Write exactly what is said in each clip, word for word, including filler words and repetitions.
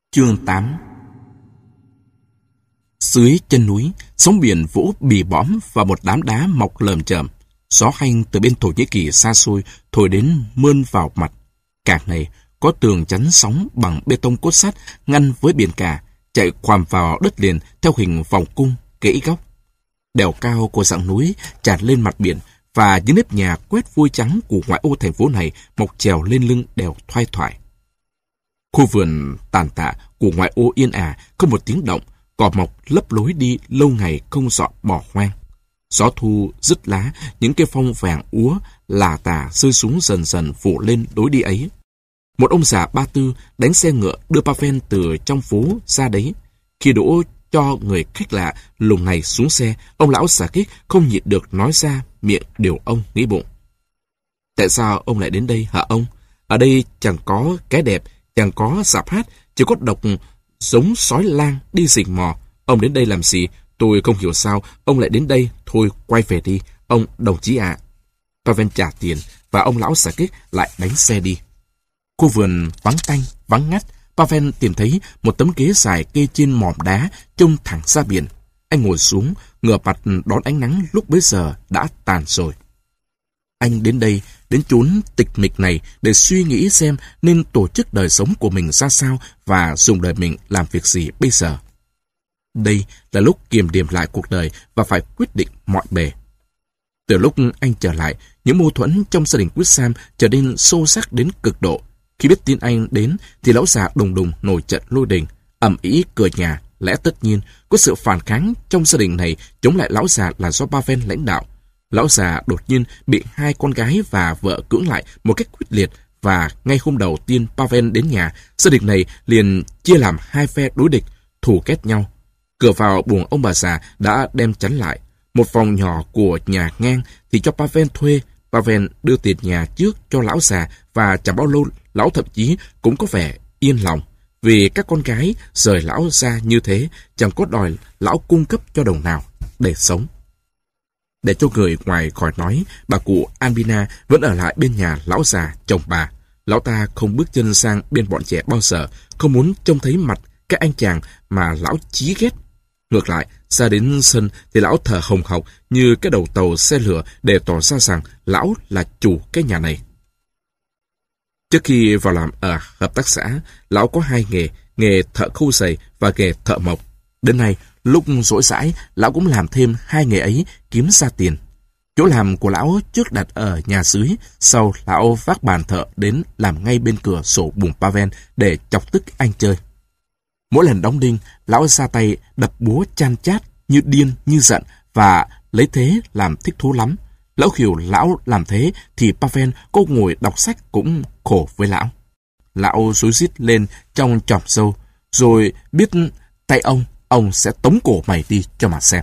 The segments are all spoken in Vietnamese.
Chương tám. Dưới chân núi, sóng biển vỗ bì bõm và một đám đá mọc lởm chởm. Gió hanh từ bên Thổ Nhĩ Kỳ xa xôi thổi đến mơn vào mặt. Cảng này có tường chắn sóng bằng bê tông cốt sắt ngăn với biển cả, chạy khoằm vào đất liền theo hình vòng cung, kỹ góc. Đèo cao của dãy núi tràn lên mặt biển và những nếp nhà quét vôi trắng của ngoại ô thành phố này mọc trèo lên lưng đèo thoai thoải. Khu vườn tàn tạ của ngoại ô yên ả không một tiếng động, cỏ mọc lấp lối đi lâu ngày không dọn bỏ hoang. Gió thu rứt lá, những cây phong vàng úa lả tả rơi xuống dần dần phủ lên lối đi ấy. Một ông già ba tư đánh xe ngựa đưa Pavel từ trong phố ra đấy. Khi đỗ cho người khách lạ lùng này xuống xe, ông lão xà kích không nhịn được nói ra miệng điều ông nghĩ bụng. Tại sao ông lại đến đây hả ông? Ở đây chẳng có cái đẹp, chẳng có rạp hát, chỉ có độc giống sói lang đi rình mò. Ông đến đây làm gì? Tôi không hiểu sao ông lại đến đây. Thôi quay về đi, ông đồng chí ạ. À. Pavel trả tiền và ông lão xà kích lại đánh xe đi. Khu vườn vắng tanh, vắng ngắt. Pavel tìm thấy một tấm ghế dài kê trên mỏm đá trông thẳng ra biển. Anh ngồi xuống, ngửa mặt đón ánh nắng lúc bấy giờ đã tàn rồi. Anh đến đây, đến chốn tịch mịch này để suy nghĩ xem nên tổ chức đời sống của mình ra sao và dùng đời mình làm việc gì bây giờ. Đây là lúc kiềm điểm lại cuộc đời và phải quyết định mọi bề. Từ lúc anh trở lại, những mâu thuẫn trong gia đình Wixom trở nên sâu sắc đến cực độ. Khi biết tin anh đến thì lão già đùng đùng nổi trận lôi đình, ầm ĩ cửa nhà. Lẽ tất nhiên có sự phản kháng trong gia đình này chống lại lão già là do Pavel lãnh đạo. Lão già đột nhiên bị hai con gái và vợ cưỡng lại một cách quyết liệt, và ngay hôm đầu tiên Pavel đến nhà, gia đình này liền chia làm hai phe đối địch, thù ghét nhau. Cửa vào buồng ông bà già đã đem chắn lại. Một phòng nhỏ của nhà ngang thì cho Pavel thuê. Pavel đưa tiền nhà trước cho lão già và chẳng bao lâu lão thậm chí cũng có vẻ yên lòng. Vì các con gái rời lão ra như thế, chẳng có đòi lão cung cấp cho đồng nào để sống. Để cho người ngoài khỏi nói, bà cụ Albina vẫn ở lại bên nhà lão già chồng bà. Lão ta không bước chân sang bên bọn trẻ bao giờ, không muốn trông thấy mặt các anh chàng mà lão chí ghét. Ngược lại, ra đến sân thì lão thở hồng hộc như cái đầu tàu xe lửa để tỏ ra rằng lão là chủ cái nhà này. Trước khi vào làm ở hợp tác xã, lão có hai nghề, nghề thợ khâu giày và nghề thợ mộc. Đến nay, lúc rỗi rãi, lão cũng làm thêm hai nghề ấy kiếm ra tiền. Chỗ làm của lão trước đặt ở nhà dưới, sau lão vác bàn thợ đến làm ngay bên cửa sổ buồng Pavel để chọc tức anh chơi. Mỗi lần đóng đinh, lão ra tay đập búa chan chát như điên như giận và lấy thế làm thích thú lắm. Lão hiểu lão làm thế thì Pavel có ngồi đọc sách cũng khổ với lão. Lão rối rít lên trong chòm râu, rồi biết tay ông, ông sẽ tống cổ mày đi cho mà xem.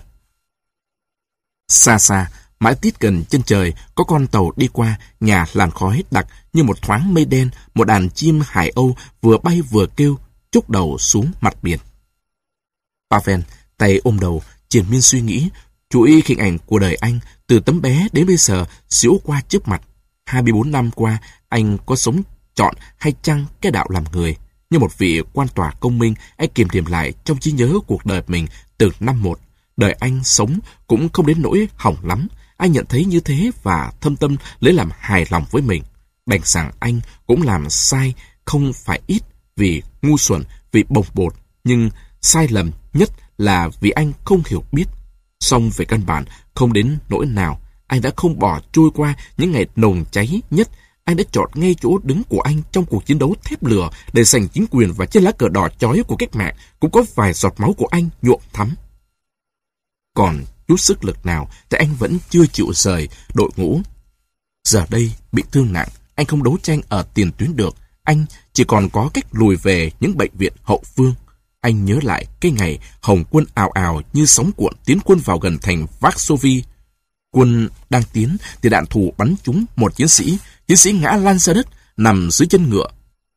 Xa xa, mãi tít gần chân trời, có con tàu đi qua, nhà làn khói đặc như một thoáng mây đen, một đàn chim Hải Âu vừa bay vừa kêu, chúc đầu xuống mặt biển. Pavel, tay ôm đầu, triền miên suy nghĩ, chuỗi hình ảnh của đời anh từ tấm bé đến bây giờ xỉu qua trước mặt. hai mươi bốn năm qua, anh có sống chọn hay chăng cái đạo làm người. Như một vị quan tòa công minh, anh kiềm điểm lại trong trí nhớ cuộc đời mình từ năm một. Đời anh sống cũng không đến nỗi hỏng lắm. Anh nhận thấy như thế và thâm tâm lấy làm hài lòng với mình. Đành rằng anh cũng làm sai không phải ít, vì ngu xuẩn, vì bồng bột. Nhưng sai lầm nhất là vì anh không hiểu biết. Song về căn bản, không đến nỗi nào, anh đã không bỏ trôi qua những ngày nồng cháy nhất. Anh đã chọn ngay chỗ đứng của anh trong cuộc chiến đấu thép lửa để giành chính quyền, và trên lá cờ đỏ chói của cách mạng cũng có vài giọt máu của anh nhuộm thắm. Còn chút sức lực nào thì anh vẫn chưa chịu rời đội ngũ. Giờ đây bị thương nặng, anh không đấu tranh ở tiền tuyến được. Anh chỉ còn có cách lùi về những bệnh viện hậu phương. Anh nhớ lại cái ngày Hồng quân ào ào như sóng cuộn tiến quân vào gần thành Varsovie. Quân đang tiến thì đạn thù bắn trúng một chiến sĩ. Chiến sĩ ngã lăn ra đất, nằm dưới chân ngựa.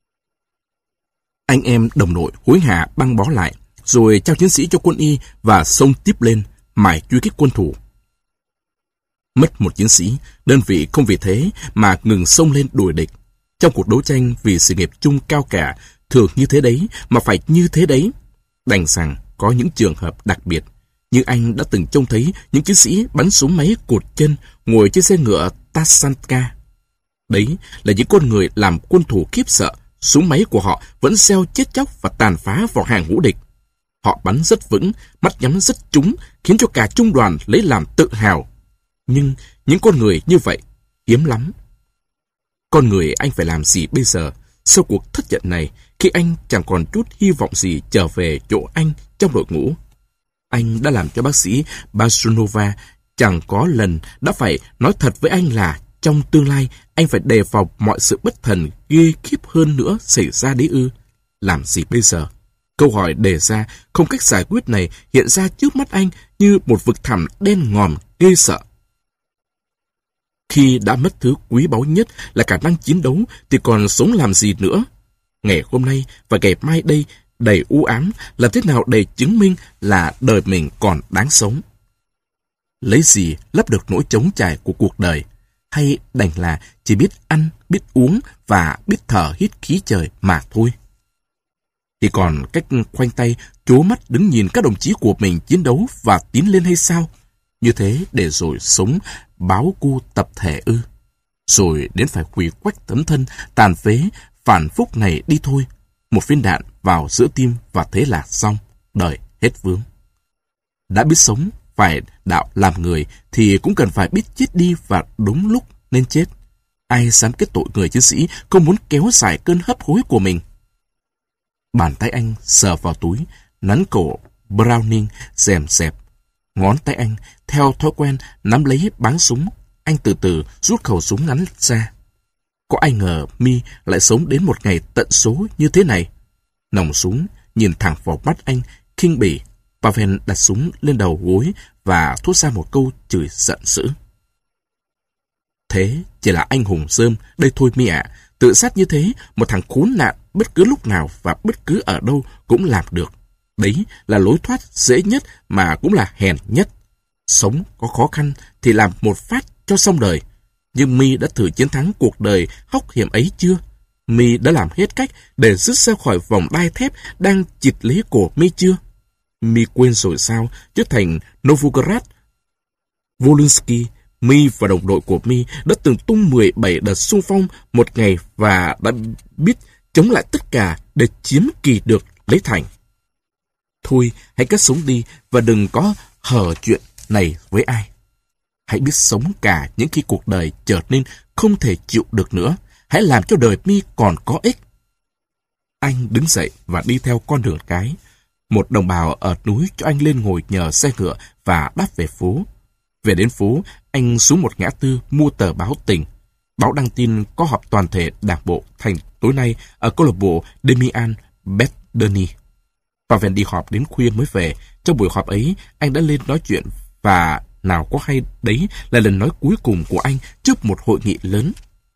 Anh em đồng đội hối hả băng bó lại, rồi trao chiến sĩ cho quân y và xông tiếp lên, mải truy kích quân thủ. Mất một chiến sĩ, đơn vị không vì thế mà ngừng xông lên đuổi địch. Trong cuộc đấu tranh vì sự nghiệp chung cao cả, thường như thế đấy mà phải như thế đấy. Đành rằng có những trường hợp đặc biệt, như anh đã từng trông thấy những chiến sĩ bắn súng máy cụt chân ngồi trên xe ngựa Tasanka. Đấy là những con người làm quân thủ khiếp sợ, súng máy của họ vẫn gieo chết chóc và tàn phá vào hàng ngũ địch. Họ bắn rất vững, mắt nhắm rất trúng, khiến cho cả trung đoàn lấy làm tự hào. Nhưng những con người như vậy hiếm lắm. Con người anh phải làm gì bây giờ, sau cuộc thất trận này, khi anh chẳng còn chút hy vọng gì trở về chỗ anh trong đội ngũ? Anh đã làm cho bác sĩ Basunova chẳng có lần đã phải nói thật với anh là trong tương lai anh phải đề phòng mọi sự bất thần ghê khiếp hơn nữa xảy ra đấy ư? Làm gì bây giờ? Câu hỏi đề ra không cách giải quyết này hiện ra trước mắt anh như một vực thẳm đen ngòm ghê sợ. Khi đã mất thứ quý báu nhất là khả năng chiến đấu thì còn sống làm gì nữa? Ngày hôm nay và ngày mai đây đầy u ám, làm thế nào để chứng minh là đời mình còn đáng sống? Lấy gì lấp được nỗi trống trải của cuộc đời? Hay đành là chỉ biết ăn, biết uống và biết thở hít khí trời mà thôi? Thì còn cách khoanh tay, trố mắt đứng nhìn các đồng chí của mình chiến đấu và tiến lên hay sao? Như thế để rồi sống báo cu tập thể ư? Rồi đến phải quỳ quách tấm thân, tàn phế, phản phúc này đi thôi. Một viên đạn vào giữa tim và thế là xong, đời hết vướng. Đã biết sống, phải đạo làm người thì cũng cần phải biết chết đi và đúng lúc nên chết. Ai dám kết tội người chiến sĩ không muốn kéo dài cơn hấp hối của mình? Bàn tay anh sờ vào túi, nắn cổ Browning rèm xẹp. Ngón tay anh theo thói quen nắm lấy báng súng. Anh từ từ rút khẩu súng ngắn ra. Có ai ngờ Mi lại sống đến một ngày tận số như thế này. Nòng súng nhìn thẳng vào mắt anh, khinh bỉ. Pavel đặt súng lên đầu gối và thốt ra một câu chửi giận dữ. Thế chỉ là anh hùng rơm, đây thôi Mi ạ. Tự sát như thế, một thằng khốn nạn bất cứ lúc nào và bất cứ ở đâu cũng làm được. Đấy là lối thoát dễ nhất mà cũng là hèn nhất. Sống có khó khăn thì làm một phát cho xong đời. Nhưng Mi đã thử chiến thắng cuộc đời hóc hiểm ấy chưa? Mi đã làm hết cách để dứt ra khỏi vòng đai thép đang chịt lấy cổ Mi chưa? Mi quên rồi sao? Chứ thành Novgorod, Volinsky, Mi và đồng đội của Mi đã từng tung mười bảy đợt xung phong một ngày và đã biết chống lại tất cả để chiếm kỳ được lấy thành. Thôi, hãy cất sống đi và đừng có hở chuyện này với ai. Hãy biết sống cả những khi cuộc đời trở nên không thể chịu được nữa. Hãy làm cho đời Mi còn có ích. Anh đứng dậy và đi theo con đường cái. Một đồng bào ở núi cho anh lên ngồi nhờ xe ngựa và đáp về phố. Về đến phố, anh xuống một ngã tư mua tờ báo tỉnh. Báo đăng tin có họp toàn thể đảng bộ thành tối nay ở câu lạc bộ Demian Bedderny. Pavel đi họp đến khuya mới về. Trong buổi họp ấy, anh đã lên nói chuyện và nào có hay đấy là lần nói cuối cùng của anh trước một hội nghị lớn.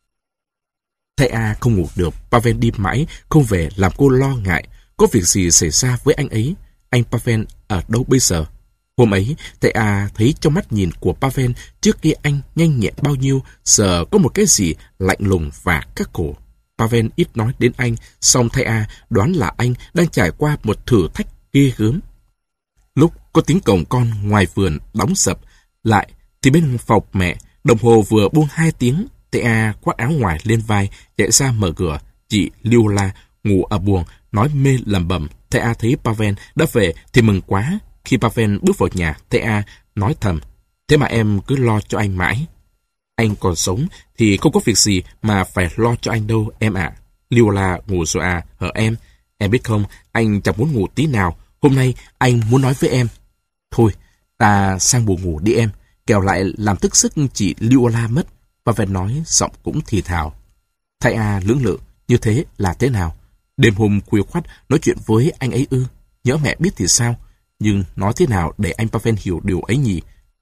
Thầy A không ngủ được, Pavel đi mãi, không về làm cô lo ngại. Có việc gì xảy ra với anh ấy? Anh Pavel ở đâu bây giờ? Hôm ấy, thầy A thấy trong mắt nhìn của Pavel trước kia anh nhanh nhẹn bao nhiêu, giờ có một cái gì lạnh lùng và khắc khổ. Pavel ít nói đến anh, song thầy A đoán là anh đang trải qua một thử thách ghê gớm. Lúc có tiếng cổng con ngoài vườn đóng sập lại, thì bên phòng mẹ, đồng hồ vừa buông hai tiếng, thầy A khoác áo ngoài lên vai, chạy ra mở cửa. Chị Liula ngủ ở buồng, nói mê lẩm bẩm. Thầy A thấy Pavel đã về thì mừng quá. Khi Pavel bước vào nhà, thầy A nói thầm, thế mà em cứ lo cho anh mãi. Anh còn sống thì không có việc gì mà phải lo cho anh đâu em ạ. À. Liula ngủ rồi à, hở em. Em biết không, anh chẳng muốn ngủ tí nào. Hôm nay anh muốn nói với em. Thôi, ta sang buồng ngủ đi em, kẻo lại làm thức giấc chị Liula mất. Pavel nói, giọng cũng thì thào. Thầy A lưỡng lự, như thế là thế nào? Đêm hôm khuya khoắt nói chuyện với anh ấy ư? Nhớ mẹ biết thì sao? Nhưng nói thế nào để anh Pavel hiểu điều ấy nhỉ?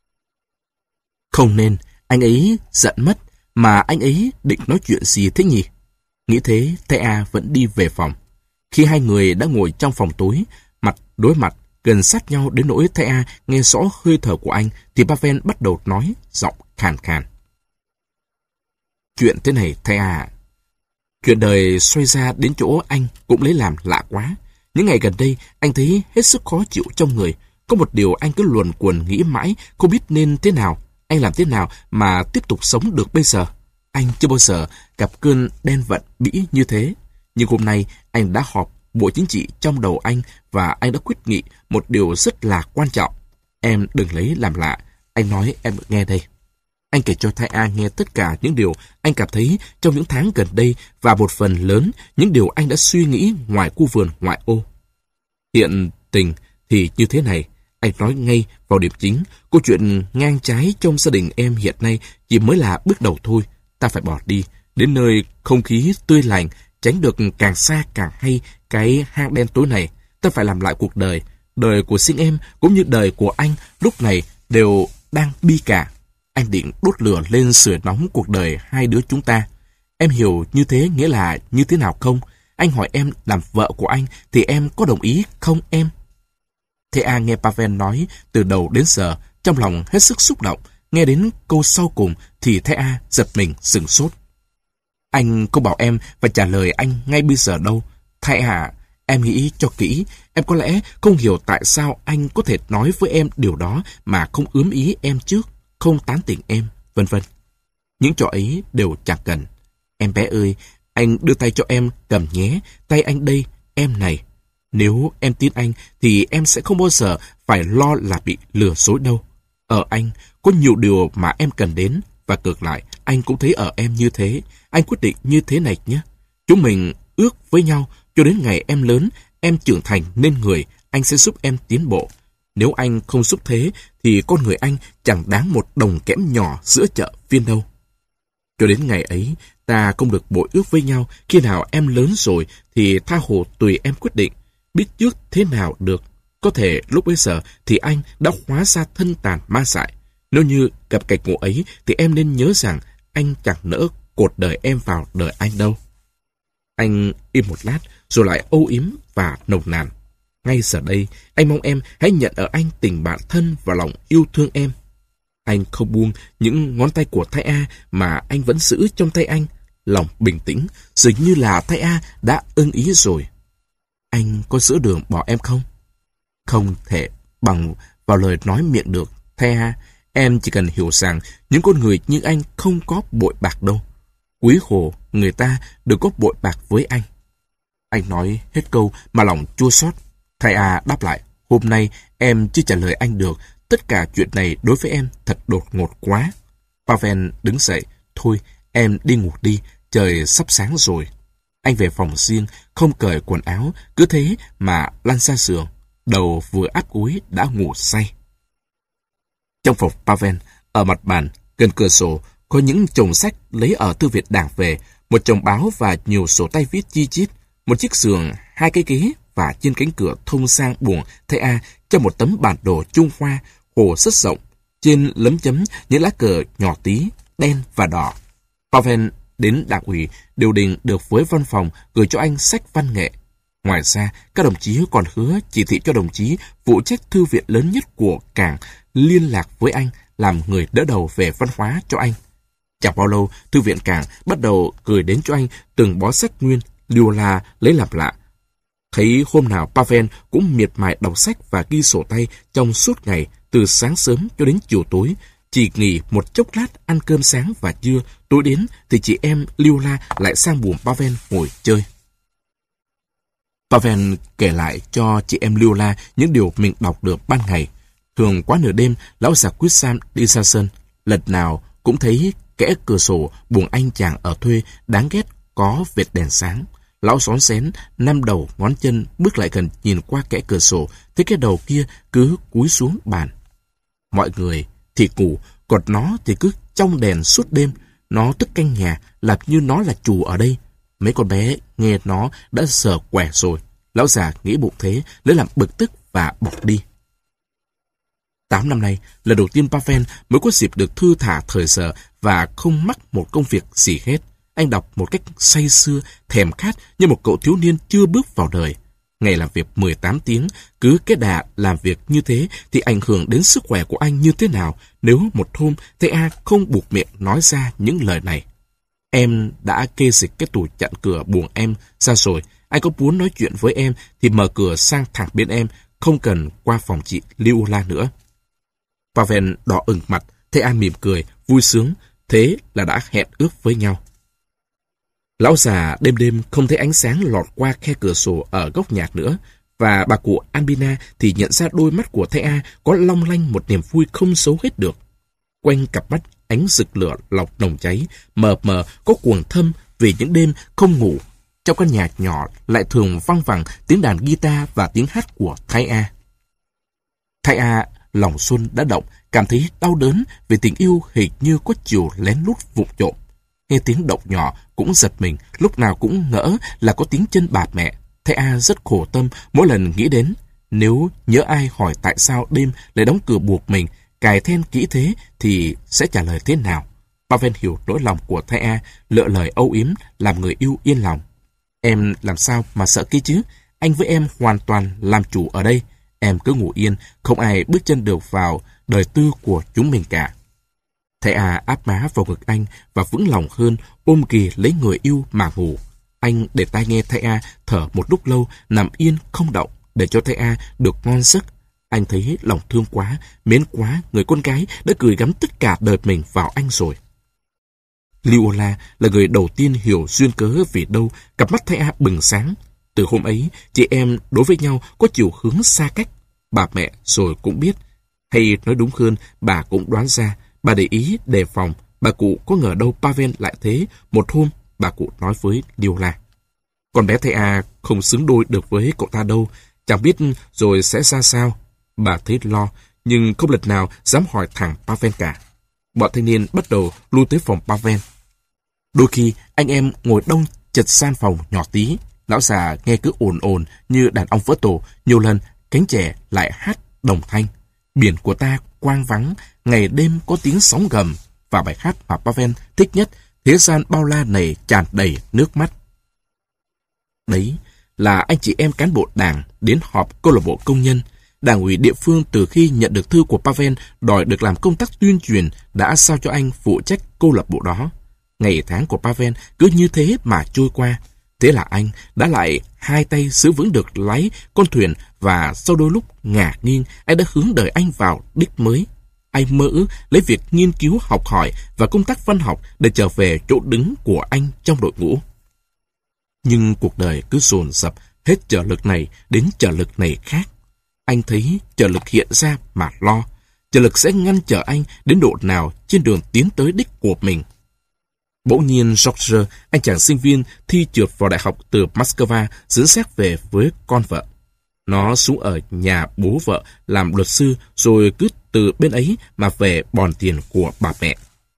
Không nên, anh ấy giận mất, mà anh ấy định nói chuyện gì thế nhỉ? Nghĩ thế, thầy A vẫn đi về phòng. Khi hai người đã ngồi trong phòng tối, mặt đối mặt, gần sát nhau đến nỗi thầy A nghe rõ hơi thở của anh, thì Pavel bắt đầu nói, giọng khàn khàn. Chuyện thế này thầy A, Chuyện đời xoay ra đến chỗ anh cũng lấy làm lạ quá. Những ngày gần đây, anh thấy hết sức khó chịu trong người. Có một điều anh cứ luồn quần nghĩ mãi, không biết nên thế nào. Anh làm thế nào mà tiếp tục sống được bây giờ? Anh chưa bao giờ gặp cơn đen vận bĩ như thế. Nhưng hôm nay, anh đã họp bộ chính trị trong đầu anh và anh đã quyết nghị một điều rất là quan trọng. Em đừng lấy làm lạ. Anh nói em nghe đây. Anh kể cho Thai A nghe tất cả những điều anh cảm thấy trong những tháng gần đây và một phần lớn những điều anh đã suy nghĩ ngoài khu vườn ngoại ô. Hiện tình thì như thế này, anh nói ngay vào điểm chính. Câu chuyện ngang trái trong gia đình em hiện nay chỉ mới là bước đầu thôi. Ta phải bỏ đi, đến nơi không khí tươi lành, tránh được càng xa càng hay cái hang đen tối này. Ta phải làm lại cuộc đời. Đời của sinh em cũng như đời của anh lúc này đều đang bi cả. Anh định đốt lửa lên sưởi nóng cuộc đời hai đứa chúng ta. Em hiểu như thế nghĩa là như thế nào không? Anh hỏi em làm vợ của anh thì em có đồng ý không em? Thea A nghe Pavel nói từ đầu đến giờ, trong lòng hết sức xúc động. Nghe đến câu sau cùng thì Thea A giật mình sửng sốt. Anh không bảo em phải trả lời anh ngay bây giờ đâu. Thea A, em nghĩ cho kỹ. Em có lẽ không hiểu tại sao anh có thể nói với em điều đó mà không ướm ý em trước, không tán tỉnh em, vân vân. Những trò ấy đều chẳng cần. Em bé ơi, anh đưa tay cho em cầm nhé. Tay anh đây, em này. Nếu em tin anh thì em sẽ không bao giờ phải lo là bị lừa dối đâu. Ở anh có nhiều điều mà em cần đến, và ngược lại anh cũng thấy ở em như thế. Anh quyết định như thế này nhé. Chúng mình ước với nhau cho đến ngày em lớn, em trưởng thành nên người, anh sẽ giúp em tiến bộ. Nếu anh không giúp thế thì con người anh chẳng đáng một đồng kẽm nhỏ giữa chợ phiên đâu. Cho đến ngày ấy, ta không được bội ước với nhau. Khi nào em lớn rồi thì tha hồ tùy em quyết định. Biết trước thế nào được. Có thể lúc bấy giờ thì anh đã hóa ra thân tàn ma dại. Nếu như gặp cảnh ngộ ấy thì em nên nhớ rằng anh chẳng nỡ cột đời em vào đời anh đâu. Anh im một lát rồi lại âu yếm và nồng nàn. Ngay giờ đây, anh mong em hãy nhận ở anh tình bạn thân và lòng yêu thương em. Anh không buông những ngón tay của Thai A mà anh vẫn giữ trong tay anh. Lòng bình tĩnh, dường như là Thai A đã ưng ý rồi. Anh có giữa đường bỏ em không? Không thể bằng vào lời nói miệng được. Thai A, em chỉ cần hiểu rằng những con người như anh không có bội bạc đâu. Quý hồ người ta đừng có bội bạc với anh. Anh nói hết câu mà lòng chua xót. Thai A đáp lại, hôm nay em chưa trả lời anh được. Tất cả chuyện này đối với em thật đột ngột quá. Pavel đứng dậy, thôi em đi ngủ đi, trời sắp sáng rồi. Anh về phòng riêng, không cởi quần áo, cứ thế mà lăn ra giường, đầu vừa áp gối đã ngủ say. Trong phòng Pavel, ở mặt bàn, gần cửa sổ, có những chồng sách lấy ở thư viện đảng về, một chồng báo và nhiều sổ tay viết chi chít, một chiếc giường, hai cái ghế, và trên cánh cửa thông sang buồng Thai A cho một tấm bản đồ Trung Hoa, hồ rất rộng, trên lấm chấm những lá cờ nhỏ tí, đen và đỏ. Pavel đến đảng ủy điều đình được với văn phòng gửi cho anh sách văn nghệ. Ngoài ra, các đồng chí còn hứa chỉ thị cho đồng chí phụ trách thư viện lớn nhất của cảng liên lạc với anh, làm người đỡ đầu về văn hóa cho anh. Chẳng bao lâu, thư viện cảng bắt đầu gửi đến cho anh từng bó sách nguyên, liều là lấy làm lạ. Thấy hôm nào Pavel cũng miệt mài đọc sách và ghi sổ tay trong suốt ngày, từ sáng sớm cho đến chiều tối, chỉ nghỉ một chốc lát ăn cơm sáng và trưa, tối đến thì chị em Liula lại sang buồng Pavel ngồi chơi. Pavel kể lại cho chị em Liula những điều mình đọc được ban ngày. Thường quá nửa đêm, lão già Quyết Sam đi ra sân, lần nào cũng thấy kẽ cửa sổ buồng anh chàng ở thuê đáng ghét có vệt đèn sáng. Lão xón xén, năm đầu ngón chân bước lại gần nhìn qua kẽ cửa sổ, thấy cái đầu kia cứ cúi xuống bàn. Mọi người thì ngủ, còn nó thì cứ trong đèn suốt đêm. Nó tức canh nhà, làm như nó là chủ ở đây. Mấy con bé nghe nó đã sờ quẻ rồi. Lão già nghĩ bụng thế, lấy làm bực tức và bỏ đi. Tám năm nay, lần đầu tiên Pavel mới có dịp được thư thả thời giờ và không mắc một công việc gì hết. Anh đọc một cách say sưa, thèm khát như một cậu thiếu niên chưa bước vào đời. Ngày làm việc mười tám tiếng, cứ cái đà làm việc như thế thì ảnh hưởng đến sức khỏe của anh như thế nào nếu một hôm Thai A không buộc miệng nói ra những lời này. Em đã kê xịch cái tủ chặn cửa buồng em ra rồi. Anh có muốn nói chuyện với em thì mở cửa sang thẳng bên em, không cần qua phòng chị Liula nữa. Pavel đỏ ửng mặt, Thea mỉm cười, vui sướng, thế là đã hẹn ước với nhau. Lão già đêm đêm không thấy ánh sáng lọt qua khe cửa sổ ở góc nhạc nữa, và bà cụ Albina thì nhận ra đôi mắt của Thea có long lanh một niềm vui không giấu hết được. Quanh cặp mắt ánh rực lửa lọc nồng cháy, mờ mờ có cuồng thâm vì những đêm không ngủ. Trong căn nhà nhỏ lại thường văng vẳng tiếng đàn guitar và tiếng hát của Thea. Thea lòng xuân đã động, cảm thấy đau đớn vì tình yêu hình như có chiều lén lút vụng trộm. Nghe tiếng động nhỏ cũng giật mình, lúc nào cũng ngỡ là có tiếng chân bà mẹ. Thea rất khổ tâm mỗi lần nghĩ đến, nếu nhớ ai hỏi tại sao đêm lại đóng cửa buộc mình, cài then kỹ thế thì sẽ trả lời thế nào. Pavel hiểu nỗi lòng của Thea, lựa lời âu yếm làm người yêu yên lòng. Em làm sao mà sợ kia chứ? Anh với em hoàn toàn làm chủ ở đây. Em cứ ngủ yên, không ai bước chân được vào đời tư của chúng mình cả. Thea áp má vào ngực anh và vững lòng hơn, ôm ghì lấy người yêu mà ngủ. Anh để tai nghe Thea thở một lúc lâu, nằm yên không động, để cho Thea được ngon giấc. Anh thấy lòng thương quá, mến quá người con gái đã gửi gắm tất cả đời mình vào anh rồi. Liula là người đầu tiên hiểu duyên cớ vì đâu cặp mắt Thea bừng sáng. Từ hôm ấy, chị em đối với nhau có chiều hướng xa cách. Bà mẹ rồi cũng biết, hay nói đúng hơn, bà cũng đoán ra. Bà để ý, đề phòng, bà cụ có ngờ đâu Pavel lại thế. Một hôm, bà cụ nói với Liula: con bé Thea không xứng đôi được với cậu ta đâu, chẳng biết rồi sẽ ra sao. Bà thấy lo, nhưng không lần nào dám hỏi thẳng Pavel cả. Bọn thanh niên bắt đầu lui tới phòng Pavel. Đôi khi, anh em ngồi đông chật san phòng nhỏ tí. Lão già nghe cứ ồn ồn như đàn ong vỡ tổ. Nhiều lần, cánh trẻ lại hát đồng thanh. Biển của ta quang vắng, ngày đêm có tiếng sóng gầm. Và bài hát mà Pavel thích nhất, thế gian bao la này tràn đầy nước mắt. Đấy là anh chị em cán bộ đảng đến họp câu lạc bộ công nhân. Đảng ủy địa phương từ khi nhận được thư của Pavel đòi được làm công tác tuyên truyền đã sao cho anh phụ trách câu lạc bộ đó. Ngày tháng của Pavel cứ như thế mà trôi qua. Thế là anh đã lại hai tay giữ vững được lái con thuyền, và sau đôi lúc ngả nghiêng, anh đã hướng đời anh vào đích mới. Anh mơ ước lấy việc nghiên cứu, học hỏi và công tác văn học để trở về chỗ đứng của anh trong đội ngũ. Nhưng cuộc đời cứ dồn dập hết trợ lực này đến trợ lực này khác. Anh thấy trợ lực hiện ra mà lo. Trợ lực sẽ ngăn trở anh đến độ nào trên đường tiến tới đích của mình. Bỗng nhiên George, anh chàng sinh viên thi trượt vào đại học từ Moscow, dẫn xác về với con vợ. Nó xuống ở nhà bố vợ làm luật sư, rồi cứ từ bên ấy mà về bòn tiền của bà mẹ.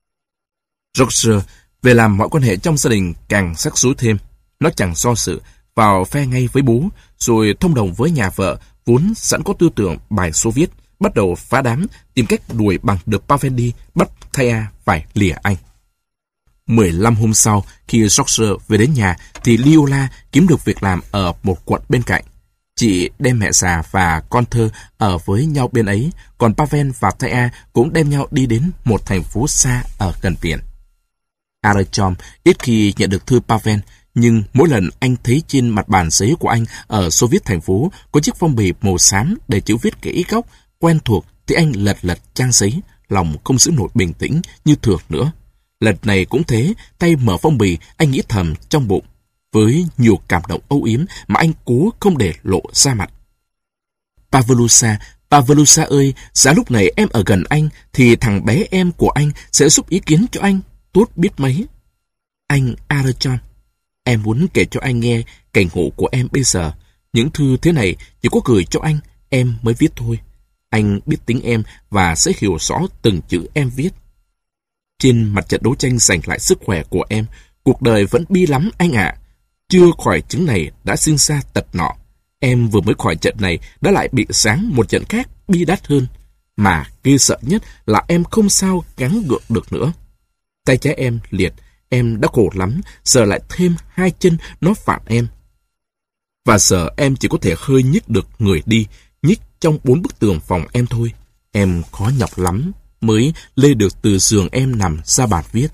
George về làm mọi quan hệ trong gia đình càng rắc rối thêm. Nó chẳng do sự, vào phe ngay với bố, rồi thông đồng với nhà vợ vốn sẵn có tư tưởng bài Xô Viết, bắt đầu phá đám, tìm cách đuổi bằng được Pavel đi, bắt Thea phải lìa anh. mười lăm hôm sau, khi George về đến nhà, thì Liula kiếm được việc làm ở một quận bên cạnh. Chị đem mẹ già và con thơ ở với nhau bên ấy, còn Pavel và Thea cũng đem nhau đi đến một thành phố xa ở gần biển. Artyom ít khi nhận được thư Pavel, nhưng mỗi lần anh thấy trên mặt bàn giấy của anh ở Xô Viết thành phố có chiếc phong bì màu xám để chữ viết kỹ góc quen thuộc, thì anh lật lật trang giấy, lòng không giữ nổi bình tĩnh như thường nữa. Lần này cũng thế, tay mở phong bì, anh nghĩ thầm trong bụng, với nhiều cảm động âu yếm mà anh cố không để lộ ra mặt. Pavlusa, Pavlusa ơi, giá lúc này em ở gần anh, thì thằng bé em của anh sẽ giúp ý kiến cho anh, tốt biết mấy. Anh Artyom, em muốn kể cho anh nghe cảnh ngộ của em bây giờ. Những thư thế này chỉ có gửi cho anh, em mới viết thôi. Anh biết tính em và sẽ hiểu rõ từng chữ em viết. Trên mặt trận đấu tranh giành lại sức khỏe của em, cuộc đời vẫn bi lắm anh ạ. Chưa khỏi chứng này đã sinh ra tật nọ. Em vừa mới khỏi trận này đã lại bị giáng một trận khác bi đát hơn. Mà ghê sợ nhất là em không sao gắng gượng được nữa. Tay trái em liệt, em đã khổ lắm, giờ lại thêm hai chân nó phản em. Và giờ em chỉ có thể hơi nhích được người đi, nhích trong bốn bức tường phòng em thôi. Em khó nhọc lắm mới lê được từ giường em nằm ra bàn viết.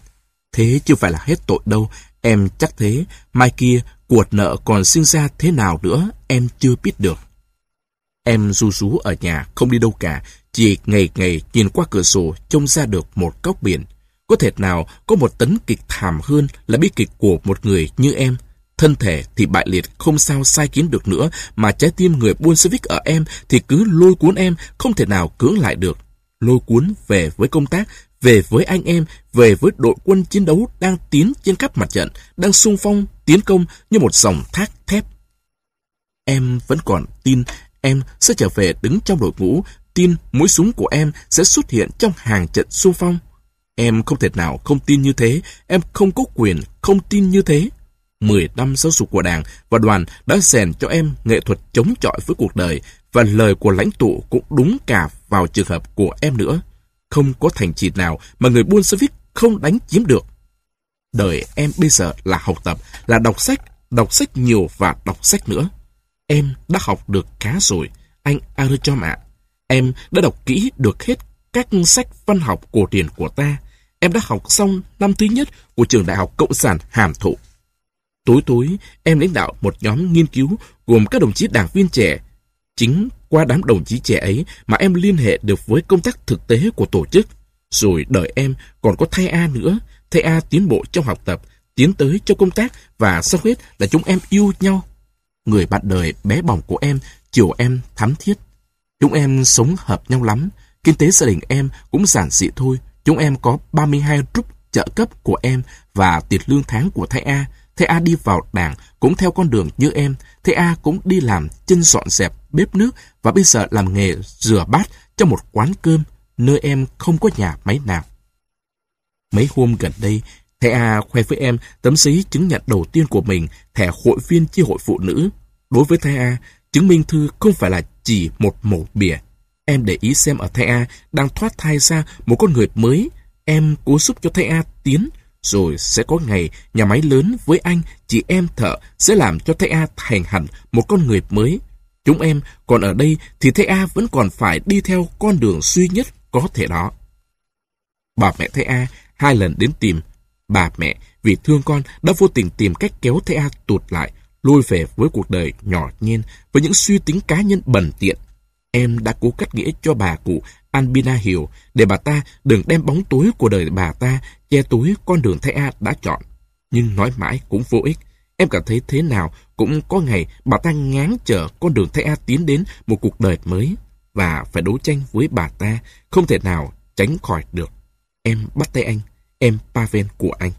Thế chứ phải là hết tội đâu, em chắc thế. Mai kia, cuộc nợ còn sinh ra thế nào nữa, em chưa biết được. Em ru rú ở nhà, không đi đâu cả, chỉ ngày ngày nhìn qua cửa sổ trông ra được một góc biển. Có thể nào có một tấn kịch thảm hơn là bi kịch của một người như em. Thân thể thì bại liệt không sao sai kiến được nữa, mà trái tim người Bolshevik ở em thì cứ lôi cuốn em, không thể nào cưỡng lại được. Lôi cuốn về với công tác, về với anh em, về với đội quân chiến đấu đang tiến trên khắp mặt trận, đang xung phong, tiến công như một dòng thác thép. Em vẫn còn tin em sẽ trở về đứng trong đội ngũ, tin mũi súng của em sẽ xuất hiện trong hàng trận xung phong. Em không thể nào không tin như thế, em không có quyền không tin như thế. Mười năm giáo dục của Đảng và đoàn đã rèn cho em nghệ thuật chống chọi với cuộc đời, và lời của lãnh tụ cũng đúng cả vào trường hợp của em nữa. Không có thành trì nào mà người Bolshevik không đánh chiếm được. Đời em bây giờ là học tập, là đọc sách, đọc sách nhiều và đọc sách nữa. Em đã học được khá rồi, anh Artyom ạ. Em đã đọc kỹ được hết các sách văn học cổ điển của ta. Em đã học xong năm thứ nhất của trường Đại học Cộng sản Hàm Thụ. Tối tối, em lãnh đạo một nhóm nghiên cứu gồm các đồng chí đảng viên trẻ. Chính qua đám đồng chí trẻ ấy mà em liên hệ được với công tác thực tế của tổ chức. Rồi đời em còn có thầy A nữa. Thầy A tiến bộ trong học tập, tiến tới trong công tác, và sau hết là chúng em yêu nhau. Người bạn đời bé bỏng của em chiều em thắm thiết. Chúng em sống hợp nhau lắm. Kinh tế gia đình em cũng giản dị thôi. Chúng em có ba mươi hai rúp trợ cấp của em và tiền lương tháng của thầy A. Thầy A đi vào Đảng cũng theo con đường như em. Thầy A cũng đi làm chân dọn dẹp bếp nước và bây giờ làm nghề rửa bát trong một quán cơm nơi em không có nhà máy nào. Mấy hôm gần đây, thầy A khoe với em tấm giấy chứng nhận đầu tiên của mình, thẻ hội viên chi hội phụ nữ. Đối với thầy A, chứng minh thư không phải là chỉ một mẩu bìa. Em để ý xem ở thầy A đang thoát thai ra một con người mới. Em cố giúp cho thầy A tiến. Rồi sẽ có ngày nhà máy lớn với anh, chị em thợ sẽ làm cho thầy A thành hẳn một con người mới. Chúng em còn ở đây thì thầy A vẫn còn phải đi theo con đường duy nhất có thể đó. Bà mẹ thầy A hai lần đến tìm. Bà mẹ vì thương con đã vô tình tìm cách kéo thầy A tụt lại, lôi về với cuộc đời nhỏ nhen, với những suy tính cá nhân bẩn tiện. Em đã cố cắt nghĩa cho bà cụ Albina hiểu, để bà ta đừng đem bóng tối của đời bà ta che tối con đường thầy A đã chọn. Nhưng nói mãi cũng vô ích. Em cảm thấy thế nào cũng có ngày bà ta ngáng chờ con đường thầy A tiến đến một cuộc đời mới, và phải đấu tranh với bà ta, không thể nào tránh khỏi được. Em bắt tay anh, em Pavel của anh.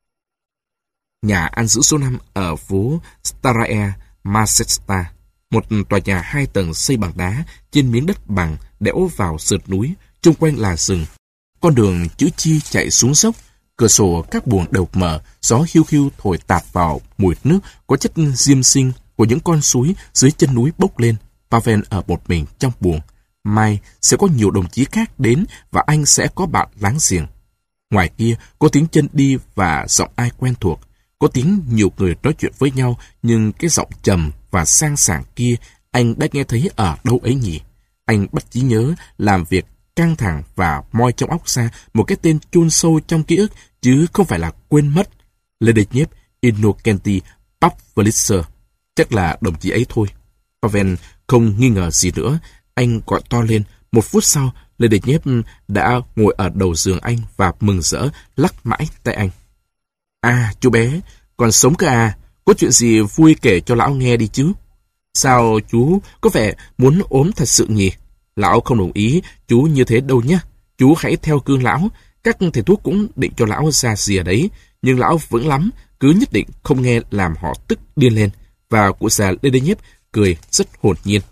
Nhà ăn giữ số năm ở phố Staraya Masesta, một tòa nhà hai tầng xây bằng đá trên miếng đất bằng đẽo vào sườn núi, chung quanh là rừng. Con đường chữ chi chạy xuống dốc, cửa sổ các buồng đều mở, gió hiu hiu thổi tạt vào mùi nước có chất diêm sinh của những con suối dưới chân núi bốc lên. Pavel ở một mình trong buồng. Mai sẽ có nhiều đồng chí khác đến và anh sẽ có bạn láng giềng. Ngoài kia có tiếng chân đi và giọng ai quen thuộc. Có tiếng nhiều người nói chuyện với nhau, nhưng cái giọng trầm và sang sảng kia anh đã nghe thấy ở đâu ấy nhỉ? Anh bắt trí nhớ, làm việc căng thẳng và moi trong óc ra một cái tên chôn sâu trong ký ức, chứ không phải là quên mất. Ledeñev Innocenti Pavlitzer. Chắc là đồng chí ấy thôi. Pavel không nghi ngờ gì nữa. Anh gọi to lên. Một phút sau, Ledeñev đã ngồi ở đầu giường anh và mừng rỡ lắc mãi tay anh. À, chú bé, còn sống cơ à? Có chuyện gì vui kể cho lão nghe đi chứ? Sao chú có vẻ muốn ốm thật sự nhỉ? Lão không đồng ý chú như thế đâu nhé. Chú hãy theo cương lão. Các thầy thuốc cũng định cho lão ra rìa đấy. Nhưng lão vững lắm, cứ nhất định không nghe làm họ tức điên lên. Và cụ già Ledeñev cười rất hồn nhiên.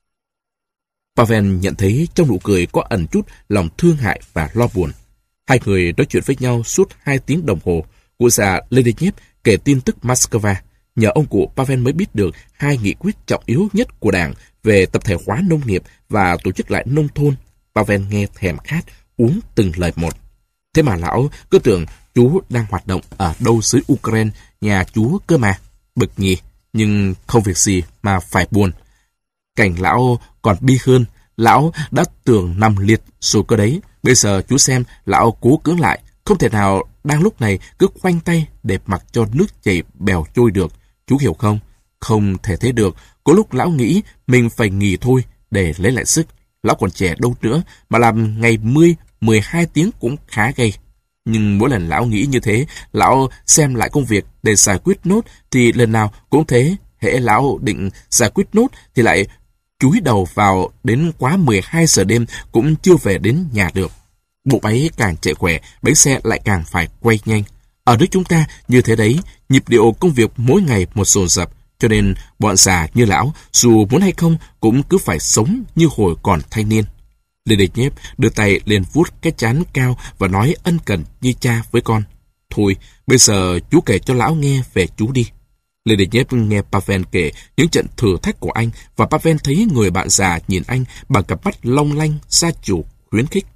Pavel nhận thấy trong nụ cười có ẩn chút lòng thương hại và lo buồn. Hai người nói chuyện với nhau suốt hai tiếng đồng hồ. Cụ già Ledeñev kể tin tức Moscow. Nhờ ông cụ, Pavel mới biết được hai nghị quyết trọng yếu nhất của Đảng về tập thể hóa nông nghiệp và tổ chức lại nông thôn. Pavel nghe thèm khát, uống từng lời một. Thế mà lão cứ tưởng chú đang hoạt động ở đâu dưới Ukraine, nhà chú cơ mà. Bực nhỉ, nhưng không việc gì mà phải buồn. Cảnh lão còn bi hơn, lão đã tưởng nằm liệt rồi cơ đấy. Bây giờ chú xem, lão cố cưỡng lại, Không thể nào đang lúc này cứ khoanh tay để mặc cho nước chảy bèo trôi được. Chú hiểu không? Không thể thế được. Có lúc lão nghĩ mình phải nghỉ thôi để lấy lại sức. Lão còn trẻ đâu nữa, mà làm ngày mười, mười hai tiếng cũng khá gay. Nhưng mỗi lần lão nghĩ như thế, lão xem lại công việc để giải quyết nốt, thì lần nào cũng thế. Hễ lão định giải quyết nốt thì lại chúi đầu vào đến quá mười hai giờ đêm cũng chưa về đến nhà được. Bộ máy càng chạy khỏe, bánh xe lại càng phải quay nhanh. Ở nước chúng ta như thế đấy, nhịp điệu công việc mỗi ngày một dồn dập, cho nên bọn già như lão, dù muốn hay không, cũng cứ phải sống như hồi còn thanh niên. Lê Đề Nhếp đưa tay lên vuốt cái trán cao và nói ân cần như cha với con. Thôi, bây giờ chú kể cho lão nghe về chú đi. Lê Đề Nhếp nghe Pavel kể những trận thử thách của anh, và Pavel thấy người bạn già nhìn anh bằng cặp mắt long lanh, gia chủ, khuyến khích.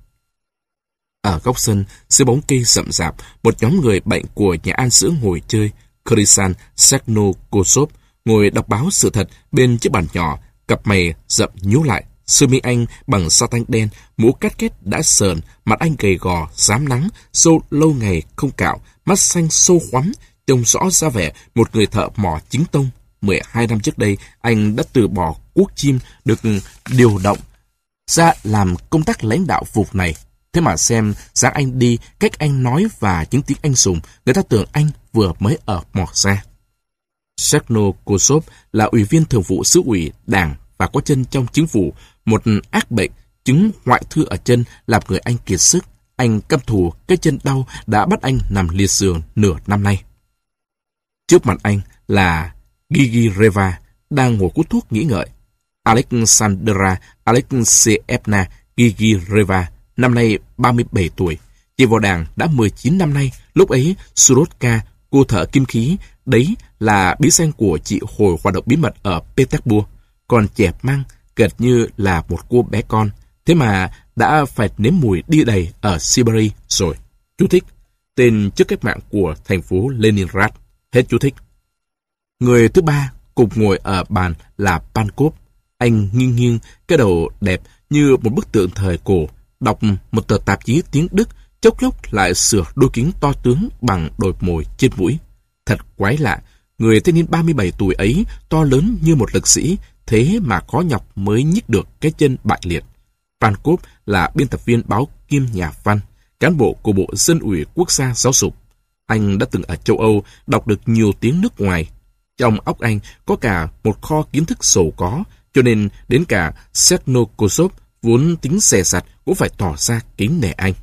Ở góc sân, dưới bóng cây rậm rạp, một nhóm người bệnh của nhà an dưỡng ngồi chơi. Khrisan Sekhnokosov ngồi đọc báo sự thật bên chiếc bàn nhỏ, cặp mày rậm nhíu lại. Sơ mi anh bằng sa tanh đen, mũ cắt kết đã sờn, mặt anh gầy gò, rám nắng, râu lâu ngày không cạo, mắt xanh sâu khoắm, trông rõ ra vẻ một người thợ mỏ chính tông. mười hai năm trước đây, anh đã từ bỏ cuốc chim, được điều động ra làm công tác lãnh đạo vùng này. Thế mà xem dáng anh đi, cách anh nói và những tiếng anh dùng, người ta tưởng anh vừa mới ở mỏ ra. Sekhnokosov là ủy viên thường vụ xứ ủy đảng và có chân trong chính phủ. Một ác bệnh, chứng hoại thư ở chân làm người anh kiệt sức. Anh căm thù cái chân đau đã bắt anh nằm liệt giường nửa năm nay. Trước mặt anh là Gigireva đang ngồi hút thuốc nghĩ ngợi. Alexandra Alexeyevna Gigireva, năm nay ba mươi bảy tuổi. Chị vào đảng đã mười chín năm nay. Lúc ấy, Surotka, cô thợ kim khí, đấy là bí danh của chị hồi hoạt động bí mật ở Petersburg. Còn trẻ mang, gần như là một cô bé con. Thế mà đã phải nếm mùi đi đầy ở Siberia rồi. Chú thích. Tên trước cách mạng của thành phố Leningrad. Hết chú thích. Người thứ ba cùng ngồi ở bàn là Pankov. Anh nghiêng nghiêng, cái đầu đẹp như một bức tượng thời cổ, đọc một tờ tạp chí tiếng Đức, chốc chốc lại sửa đôi kính to tướng bằng đồi mồi trên mũi. Thật quái lạ, người thanh niên ba mươi bảy tuổi ấy to lớn như một lực sĩ, thế mà khó nhọc mới nhích được cái chân bại liệt. Pankov là biên tập viên báo kiêm nhà văn, cán bộ của Bộ Dân ủy Quốc gia Giáo dục. Anh đã từng ở châu Âu, đọc được nhiều tiếng nước ngoài. Trong óc anh có cả một kho kiến thức giàu có, cho nên đến cả Sekhnokosov vốn tính xè sặt cũng phải tỏ ra kính nể anh.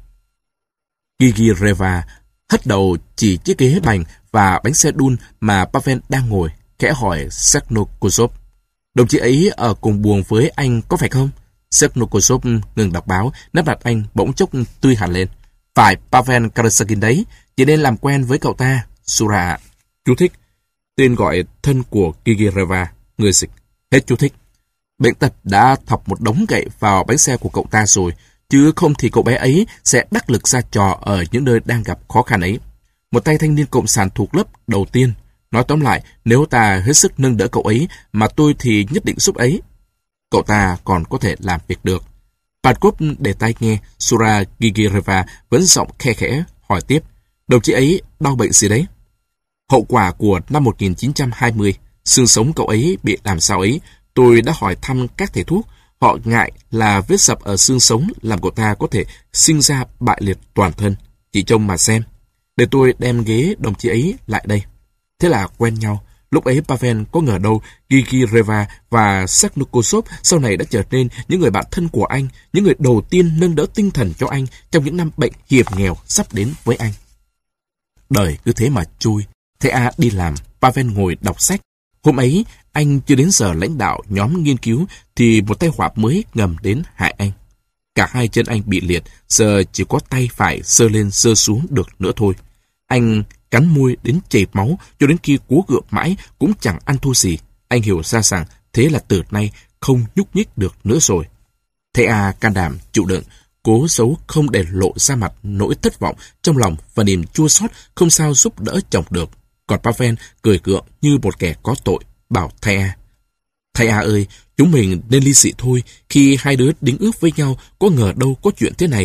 Gigireva hất đầu chỉ chiếc ghế bành và bánh xe đun mà Pavel đang ngồi, khẽ hỏi Sekhnokosov. Đồng chí ấy ở cùng buồng với anh có phải không? Sekhnokosov ngừng đọc báo, nét mặt anh bỗng chốc tươi hẳn lên. Phải, Pavel Karasakin đấy, chỉ nên làm quen với cậu ta, Sura. Chú thích. Tên gọi thân của Gigireva, người dịch. Hết chú thích. Bệnh tật đã thọc một đống gậy vào bánh xe của cậu ta rồi, chứ không thì cậu bé ấy sẽ đắc lực ra trò ở những nơi đang gặp khó khăn ấy. Một tay thanh niên cộng sản thuộc lớp đầu tiên. Nói tóm lại, nếu ta hết sức nâng đỡ cậu ấy, mà tôi thì nhất định giúp ấy. Cậu ta còn có thể làm việc được. Pankov để tai nghe, Sura Gigireva vẫn giọng khe khẽ, hỏi tiếp. Đồng chí ấy đau bệnh gì đấy? Hậu quả của năm một nghìn chín trăm hai mươi, xương sống cậu ấy bị làm sao ấy. Tôi đã hỏi thăm các thầy thuốc. Họ ngại là vết sập ở xương sống làm cậu ta có thể sinh ra bại liệt toàn thân. Chỉ trông mà xem. Để tôi đem ghế đồng chí ấy lại đây. Thế là quen nhau. Lúc ấy Pavel có ngờ đâu Gigireva và Sekhnokosov sau này đã trở nên những người bạn thân của anh, những người đầu tiên nâng đỡ tinh thần cho anh trong những năm bệnh hiểm nghèo sắp đến với anh. Đời cứ thế mà trôi. Thế A đi làm, Pavel ngồi đọc sách. Hôm ấy, anh chưa đến giờ lãnh đạo nhóm nghiên cứu thì một tai họa mới ngầm đến hại anh. Cả hai chân anh bị liệt, giờ chỉ có tay phải giơ lên giơ xuống được nữa thôi. Anh cắn môi đến chảy máu cho đến khi cố gượng mãi cũng chẳng ăn thua gì. Anh hiểu ra rằng thế là từ nay không nhúc nhích được nữa rồi. Thế A can đảm chịu đựng, cố giấu không để lộ ra mặt nỗi thất vọng trong lòng và niềm chua xót không sao giúp đỡ chồng được. Còn Pavel cười gượng như một kẻ có tội, bảo thầy A. Thầy A ơi, chúng mình nên ly dị thôi, khi hai đứa đính ước với nhau, có ngờ đâu có chuyện thế này.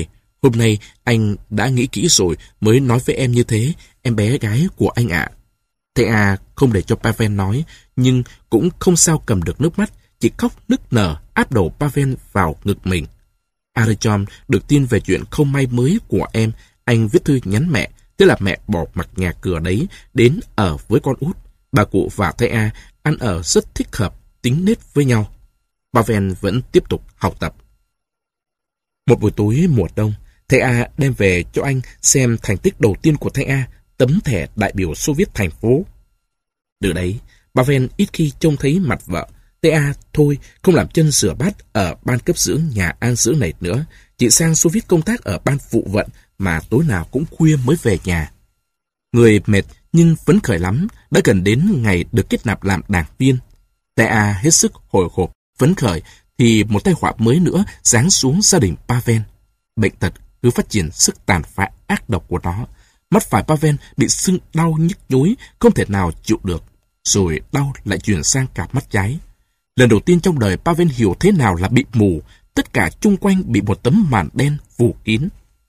Hôm nay anh đã nghĩ kỹ rồi mới nói với em như thế, em bé gái của anh ạ. Thầy A không để cho Pavel nói, nhưng cũng không sao cầm được nước mắt, chỉ khóc nức nở áp đầu Pavel vào ngực mình. Artyom được tin về chuyện không may mới của em, anh viết thư nhắn mẹ, tức là mẹ bỏ mặc nhà cửa đấy, đến ở với con út. Bà cụ và thầy A ăn ở rất thích hợp, tính nết với nhau. Pavel vẫn tiếp tục học tập. Một buổi tối mùa đông, thầy A đem về cho anh xem thành tích đầu tiên của thầy A, tấm thẻ đại biểu Xô Viết thành phố. Từ đấy, Pavel ít khi trông thấy mặt vợ. Thầy A thôi không làm chân rửa bát ở ban cấp dưỡng nhà an dưỡng này nữa, chỉ sang Xô Viết công tác ở ban phụ vận mà tối nào cũng khuya mới về nhà. Người mệt nhưng phấn khởi lắm, đã gần đến ngày được kết nạp làm đảng viên. Thầy A hết sức hồi hộp, phấn khởi, thì một tai họa mới nữa giáng xuống gia đình Pavel. Bệnh tật cứ phát triển sức tàn phá ác độc của nó. Mắt phải Pavel bị sưng đau nhức nhối, không thể nào chịu được. Rồi đau lại chuyển sang cả mắt trái. Lần đầu tiên trong đời Pavel hiểu thế nào là bị mù, tất cả chung quanh bị một tấm màn đen phủ kín.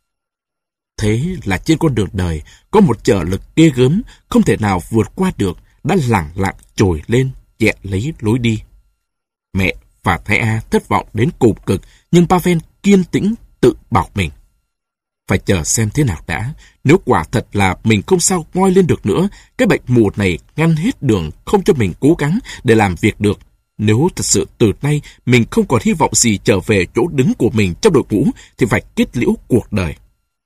Thế là trên con đường đời có một trở lực ghê gớm, không thể nào vượt qua được, đã lẳng lặng trồi lên, chẹn lấy lối đi. Mẹ và thầy A thất vọng đến cùng cực, nhưng Pavel kiên tĩnh tự bảo mình. Phải chờ xem thế nào đã, nếu quả thật là mình không sao ngoi lên được nữa, cái bệnh mù này ngăn hết đường không cho mình cố gắng để làm việc được. Nếu thật sự từ nay mình không còn hy vọng gì trở về chỗ đứng của mình trong đội ngũ, thì phải kết liễu cuộc đời.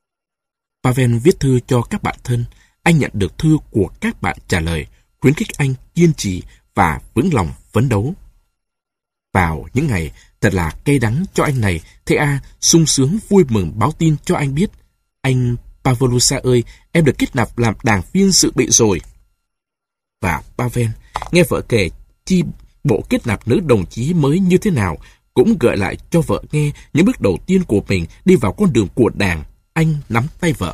Pavel viết thư cho các bạn thân, anh nhận được thư của các bạn trả lời, khuyến khích anh kiên trì và vững lòng phấn đấu. Vào những ngày thật là cay đắng cho anh này, thầy A sung sướng vui mừng báo tin cho anh biết: anh Pavlusa ơi, em được kết nạp làm đảng viên dự bị rồi. Và Pavel nghe vợ kể chi bộ kết nạp nữ đồng chí mới như thế nào, cũng gợi lại cho vợ nghe những bước đầu tiên của mình đi vào con đường của đảng. Anh nắm tay vợ.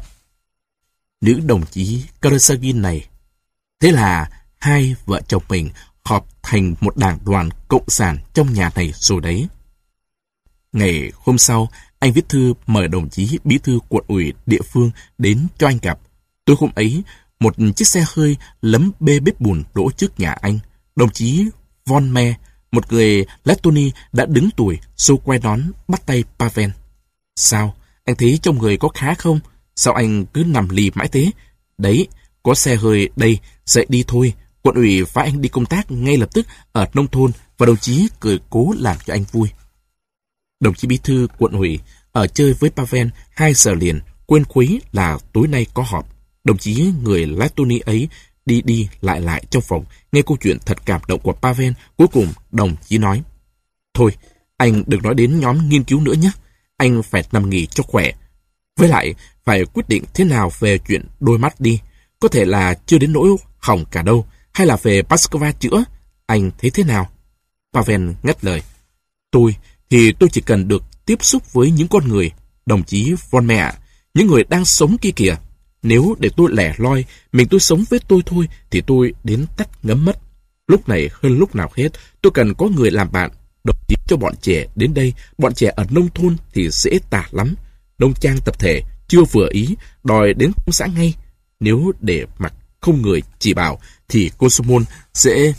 Nữ đồng chí Karasagin này. Thế là hai vợ chồng mình họp thành một đảng đoàn cộng sản trong nhà này rồi đấy. Ngày hôm sau, anh viết thư mời đồng chí bí thư quận ủy địa phương đến cho anh gặp. Tối hôm ấy, một chiếc xe hơi lấm bê bếp bùn đỗ trước nhà anh. Đồng chí Von Me, một người Lettoni đã đứng tuổi, xô quay đón, bắt tay Pavel. Sao? Anh thấy trong người có khá không? Sao anh cứ nằm lì mãi thế? Đấy, có xe hơi đây, dậy đi thôi. Quận ủy phái anh đi công tác ngay lập tức ở nông thôn, và đồng chí cười cố làm cho anh vui. Đồng chí bí thư quận ủy ở chơi với Pavel hai giờ liền, quên khuấy là tối nay có họp. Đồng chí người Lettoni ấy đi đi lại lại trong phòng, nghe câu chuyện thật cảm động của Pavel. Cuối cùng đồng chí nói: thôi, anh đừng nói đến nhóm nghiên cứu nữa nhé. Anh phải nằm nghỉ cho khỏe. Với lại, phải quyết định thế nào về chuyện đôi mắt đi. Có thể là chưa đến nỗi hỏng cả đâu, hay là về Moscow chữa. Anh thấy thế nào? Pavel ngắt lời: tôi thì tôi chỉ cần được tiếp xúc với những con người. Đồng chí Von Me ạ, những người đang sống kia kìa. Nếu để tôi lẻ loi, mình tôi sống với tôi thôi, thì tôi đến tắt ngấm mất. Lúc này hơn lúc nào hết, tôi cần có người làm bạn. Đồng chí cho bọn trẻ đến đây, bọn trẻ ở nông thôn thì dễ tả lắm. Nông trang tập thể chưa vừa ý, đòi đến công xã ngay. Nếu để mặc không người chỉ bảo, thì Komsomol sẽ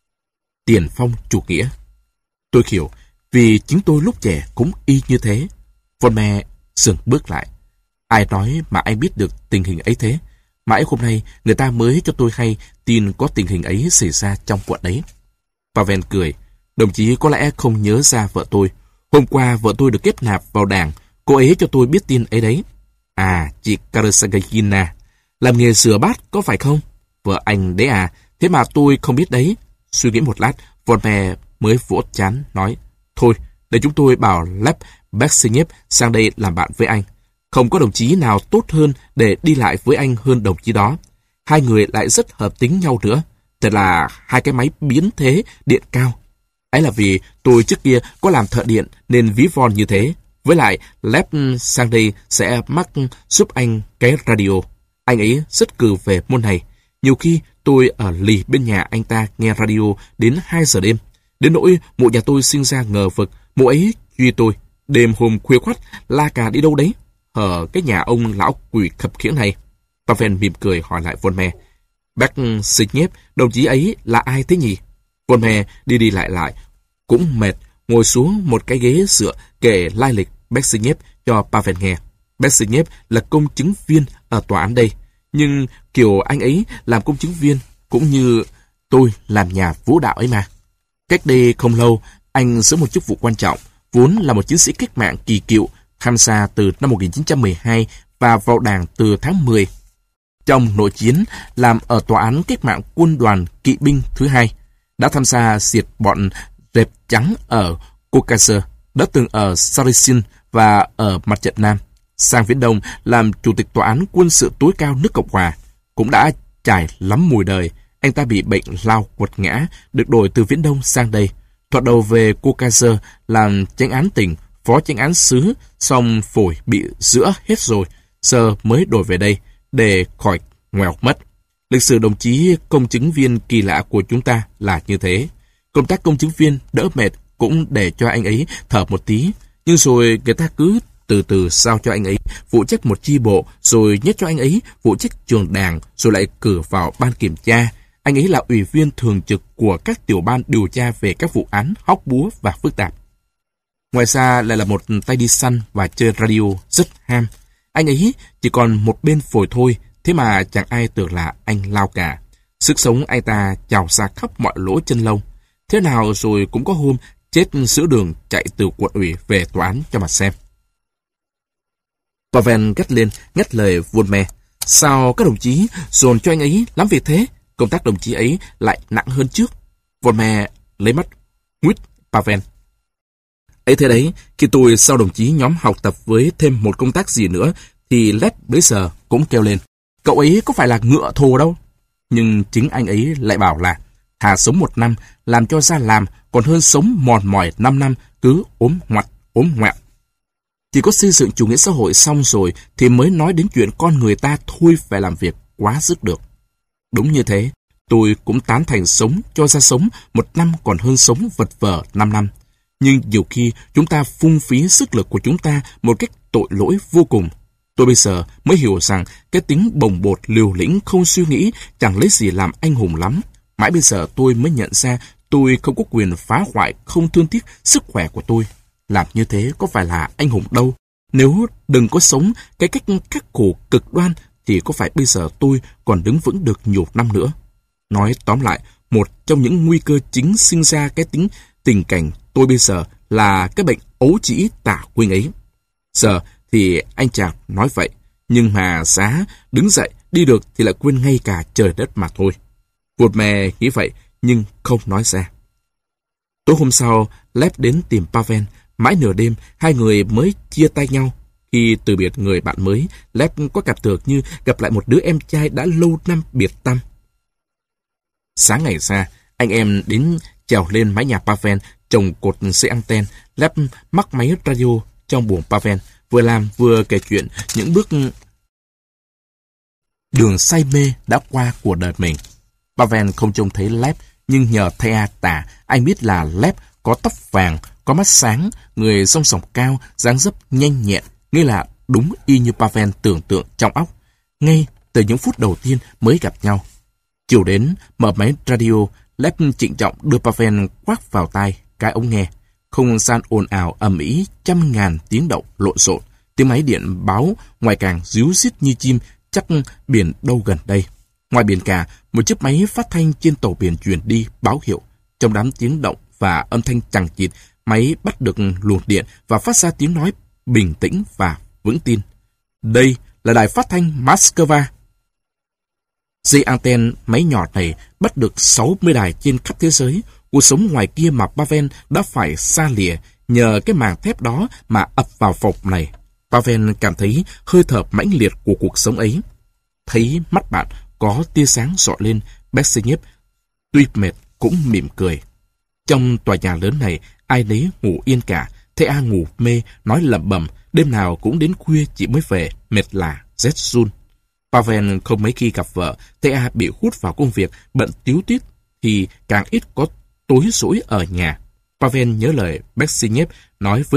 tiền phong chủ nghĩa. Tôi hiểu, vì chính tôi lúc trẻ cũng y như thế. Von Me dừng bước lại. Ai nói mà anh biết được tình hình ấy thế? Mãi hôm nay, người ta mới cho tôi hay tin có tình hình ấy xảy ra trong quận ấy. Pavel cười. Đồng chí có lẽ không nhớ ra vợ tôi. Hôm qua vợ tôi được kết nạp vào đảng, cô ấy cho tôi biết tin ấy đấy. À, chị Karasagina, làm nghề rửa bát có phải không? Vợ anh đấy à, thế mà tôi không biết đấy. Suy nghĩ một lát, Von Me mới vỗ chán nói: thôi, để chúng tôi bảo Lev Beksinyev sang đây làm bạn với anh. Không có đồng chí nào tốt hơn để đi lại với anh hơn đồng chí đó. Hai người lại rất hợp tính nhau nữa. Thật là hai cái máy biến thế điện cao. Ấy là vì tôi trước kia có làm thợ điện nên ví von như thế. Với lại, Lev sang đây sẽ mắc giúp anh cái radio. Anh ấy rất cừ về môn này. Nhiều khi tôi ở lì bên nhà anh ta nghe radio đến hai giờ đêm. Đến nỗi mụ nhà tôi sinh ra ngờ vực, mụ ấy truy tôi. Đêm hôm khuya khoắt, la cà đi đâu đấy. ở cái nhà ông lão quỷ khập khiễng này? Pavel mỉm cười hỏi lại Volmer. Berezhnev, đồng chí ấy là ai thế nhỉ? Volmer đi đi lại lại, cũng mệt, ngồi xuống một cái ghế dựa kể lai lịch Berezhnev cho Pavel nghe. Berezhnev là công chứng viên ở tòa án đây, nhưng kiểu anh ấy làm công chứng viên cũng như tôi làm nhà vũ đạo ấy mà. Cách đây không lâu, anh giữ một chức vụ quan trọng, vốn là một chiến sĩ cách mạng kỳ cựu, tham gia từ năm một nghìn chín trăm mười hai và vào đảng từ tháng mười. Trong nội chiến, làm ở tòa án cách mạng quân đoàn kỵ binh thứ hai, đã tham gia diệt bọn rệp trắng ở Caucasus, đã từng ở Saracen và ở mặt trận Nam. Sang Viễn Đông làm chủ tịch tòa án quân sự tối cao nước Cộng hòa, cũng đã trải lắm mùi đời. Anh ta bị bệnh lao quật ngã, được đổi từ Viễn Đông sang đây. Thoạt đầu về Caucasus làm chánh án tỉnh, phó chánh án xứ, xong phổi bị giữa hết rồi, giờ mới đổi về đây để khỏi ngoèo mất. Lịch sử đồng chí công chứng viên kỳ lạ của chúng ta là như thế. Công tác công chứng viên đỡ mệt cũng để cho anh ấy thở một tí, nhưng rồi người ta cứ từ từ sao cho anh ấy phụ trách một chi bộ, rồi nhét cho anh ấy phụ trách trường đảng, rồi lại cử vào ban kiểm tra. Anh ấy là ủy viên thường trực của các tiểu ban điều tra về các vụ án hóc búa và phức tạp. Ngoài ra lại là một tay đi săn và chơi radio rất ham. Anh ấy chỉ còn một bên phổi thôi, thế mà chẳng ai tưởng là anh lao cả. Sức sống anh ta trào ra khắp mọi lỗ chân lông. Thế nào rồi cũng có hôm chết giữa đường chạy từ quận ủy về tòa án cho mà xem. Pavel gắt lên, ngắt lời Volmer. Sao các đồng chí dồn cho anh ấy lắm việc thế? Công tác đồng chí ấy lại nặng hơn trước. Volmer lấy mắt nguyết Pavel. Ấy thế đấy, khi tôi sau đồng chí nhóm học tập với thêm một công tác gì nữa, thì Led bấy giờ cũng kêu lên. Cậu ấy có phải là ngựa thồ đâu. Nhưng chính anh ấy lại bảo là thà sống một năm, làm cho ra làm, còn hơn sống mòn mỏi năm năm, cứ ốm ngoặt, ốm ngoẹo. Chỉ có xây dựng chủ nghĩa xã hội xong rồi thì mới nói đến chuyện con người ta thôi phải làm việc quá dứt được. Đúng như thế, tôi cũng tán thành sống cho ra sống một năm còn hơn sống vật vờ năm năm. Nhưng nhiều khi chúng ta phung phí sức lực của chúng ta một cách tội lỗi vô cùng. Tôi bây giờ mới hiểu rằng cái tính bồng bột liều lĩnh không suy nghĩ chẳng lấy gì làm anh hùng lắm. Mãi bây giờ tôi mới nhận ra tôi không có quyền phá hoại không thương tiếc sức khỏe của tôi. Làm như thế có phải là anh hùng đâu. Nếu đừng có sống cái cách khắc khổ cực đoan thì có phải bây giờ tôi còn đứng vững được nhiều năm nữa. Nói tóm lại, một trong những nguy cơ chính sinh ra cái tính tình cảnh tôi bây giờ là cái bệnh ấu trĩ tả quên ấy. Giờ thì anh chàng nói vậy, nhưng mà giá đứng dậy đi được thì lại quên ngay cả trời đất mà thôi. Volmer nghĩ vậy nhưng không nói ra. Tối hôm sau, Lev đến tìm Pavel. Mãi nửa đêm, hai người mới chia tay nhau. Khi từ biệt người bạn mới, Lev có cảm tưởng như gặp lại một đứa em trai đã lâu năm biệt tăm. Sáng ngày ra, anh em đến trèo lên mái nhà Pavel, trồng cột dây anten. Lev mắc máy radio trong buồng Pavel, vừa làm vừa kể chuyện những bước đường say mê đã qua của đời mình. Pavel không trông thấy Lev, nhưng nhờ Thea tả, anh biết là Lev có tóc vàng, có mắt sáng, người song sòng cao, dáng dấp nhanh nhẹn, nghĩa là đúng y như Pavel tưởng tượng trong óc, ngay từ những phút đầu tiên mới gặp nhau. Chiều đến, mở máy radio, Lev trịnh trọng đưa Pavel quát vào tai cái ống nghe. Không gian ồn ào ầm ĩ, trăm ngàn tiếng động lộn xộn, tiếng máy điện báo ngoài càng ríu rít như chim, chắc biển đâu gần đây. Ngoài biển cả, một chiếc máy phát thanh trên tàu biển truyền đi báo hiệu. Trong đám tiếng động và âm thanh chằng chịt, máy bắt được luồng điện và phát ra tiếng nói bình tĩnh và vững tin. Đây là đài phát thanh Moscow. Dây anten máy nhỏ này bắt được sáu mươi đài trên khắp thế giới. Cuộc sống ngoài kia mà Pavel đã phải xa lìa nhờ cái màng thép đó mà ập vào phòng này. Pavel cảm thấy hơi thở mãnh liệt của cuộc sống ấy. Thấy mắt bạn có tia sáng rọi lên, Berezhnev tuy mệt cũng mỉm cười. Trong tòa nhà lớn này, ai nấy ngủ yên cả. Thea ngủ mê, nói lẩm bẩm, đêm nào cũng đến khuya chị mới về, mệt lả, rét run. Pavel không mấy khi gặp vợ, Thea bị hút vào công việc, bận tíu tít, thì càng ít có tối rỗi ở nhà. Pavel nhớ lời Berezhnev nói với mình,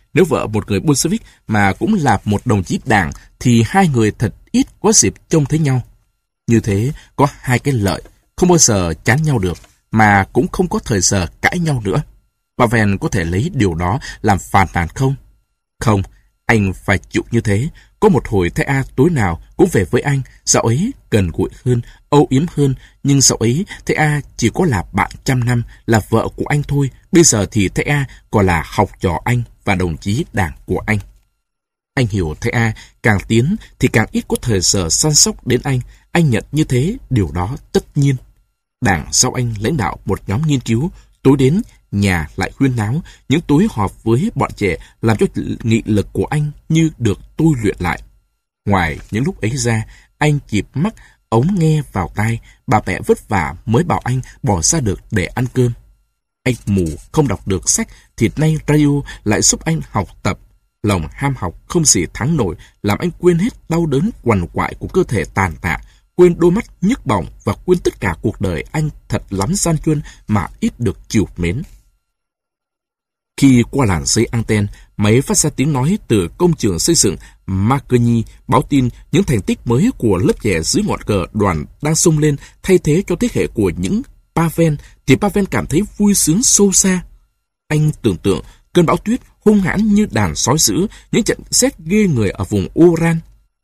Nếu vợ một người Bolshevik mà cũng là một đồng chí đảng, thì hai người thật ít có dịp trông thấy nhau. Như thế, có hai cái lợi, không bao giờ chán nhau được, mà cũng không có thời giờ cãi nhau nữa. Pavel có thể lấy điều đó làm phàn nàn không? Không, anh phải chịu như thế. Có một hồi thầy A tối nào cũng về với anh, dạo ấy gần gũi hơn, âu yếm hơn, nhưng dạo ấy thầy A chỉ có là bạn trăm năm, là vợ của anh thôi. Bây giờ thì thầy A còn là học trò anh và đồng chí đảng của anh. Anh hiểu thầy A càng tiến thì càng ít có thời giờ săn sóc đến anh. Anh nhận như thế, điều đó tất nhiên. Đảng sau anh lãnh đạo một nhóm nghiên cứu, tối đến nhà lại huyên náo, những tối họp với bọn trẻ làm cho nghị lực của anh như được tôi luyện lại. Ngoài những lúc ấy ra, anh chịp mắt ống nghe vào tai, bà mẹ vất vả mới bảo anh bỏ ra được để ăn cơm. Anh mù không đọc được sách thì nay radio lại giúp anh học tập. Lòng ham học không gì thắng nổi, làm anh quên hết đau đớn quằn quại của cơ thể tàn tạ, quên đôi mắt nhức bỏng và quên tất cả cuộc đời anh thật lắm gian truân mà ít được chiều mến. Khi qua làn dây anten, máy phát ra tiếng nói từ công trường xây dựng Marconi báo tin những thành tích mới của lớp trẻ dưới ngọn cờ đoàn đang sông lên thay thế cho thế hệ của những Pavel, thì Pavel cảm thấy vui sướng sâu xa. Anh tưởng tượng cơn bão tuyết hung hãn như đàn sói dữ, những trận sét ghê người ở vùng Uran.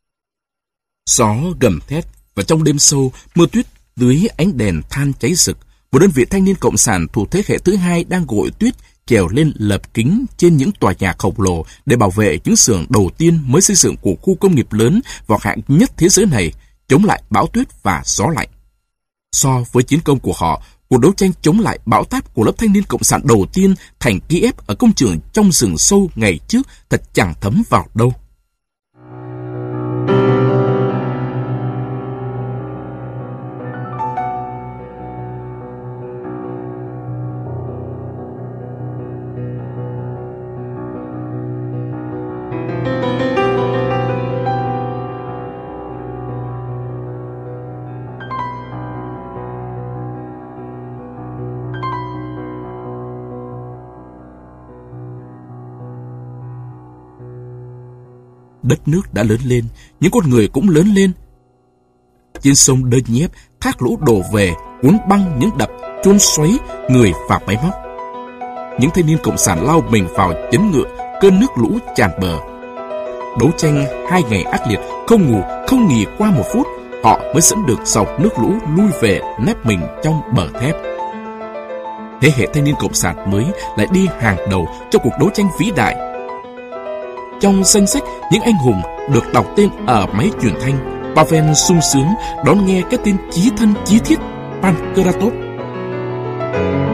Gió gầm thét và trong đêm sâu, mưa tuyết dưới ánh đèn than cháy rực. Một đơn vị thanh niên cộng sản thuộc thế hệ thứ hai đang gội tuyết trèo lên lợp kính trên những tòa nhà khổng lồ để bảo vệ những xưởng đầu tiên mới xây dựng của khu công nghiệp lớn và hạng nhất thế giới này, chống lại bão tuyết và gió lạnh. So với chiến công của họ, cuộc đấu tranh chống lại bão táp của lớp thanh niên cộng sản đầu tiên thành Kiev ở công trường trong rừng sâu ngày trước thật chẳng thấm vào đâu. Đất nước đã lớn lên, những con người cũng lớn lên. Trên sông Donetsk, thác lũ đổ về, cuốn băng những đập, chôn xoáy người và máy móc. Những thanh niên cộng sản lao mình vào chấn ngựa, cơn nước lũ tràn bờ. Đấu tranh hai ngày ác liệt, không ngủ, không nghỉ qua một phút, họ mới dẫn được dọc nước lũ lui về nép mình trong bờ thép. Thế hệ thanh niên cộng sản mới lại đi hàng đầu trong cuộc đấu tranh vĩ đại. Trong danh sách những anh hùng được đọc tên ở máy truyền thanh, Pavel sung sướng đón nghe cái tên chí thân chí thiết Pankratov.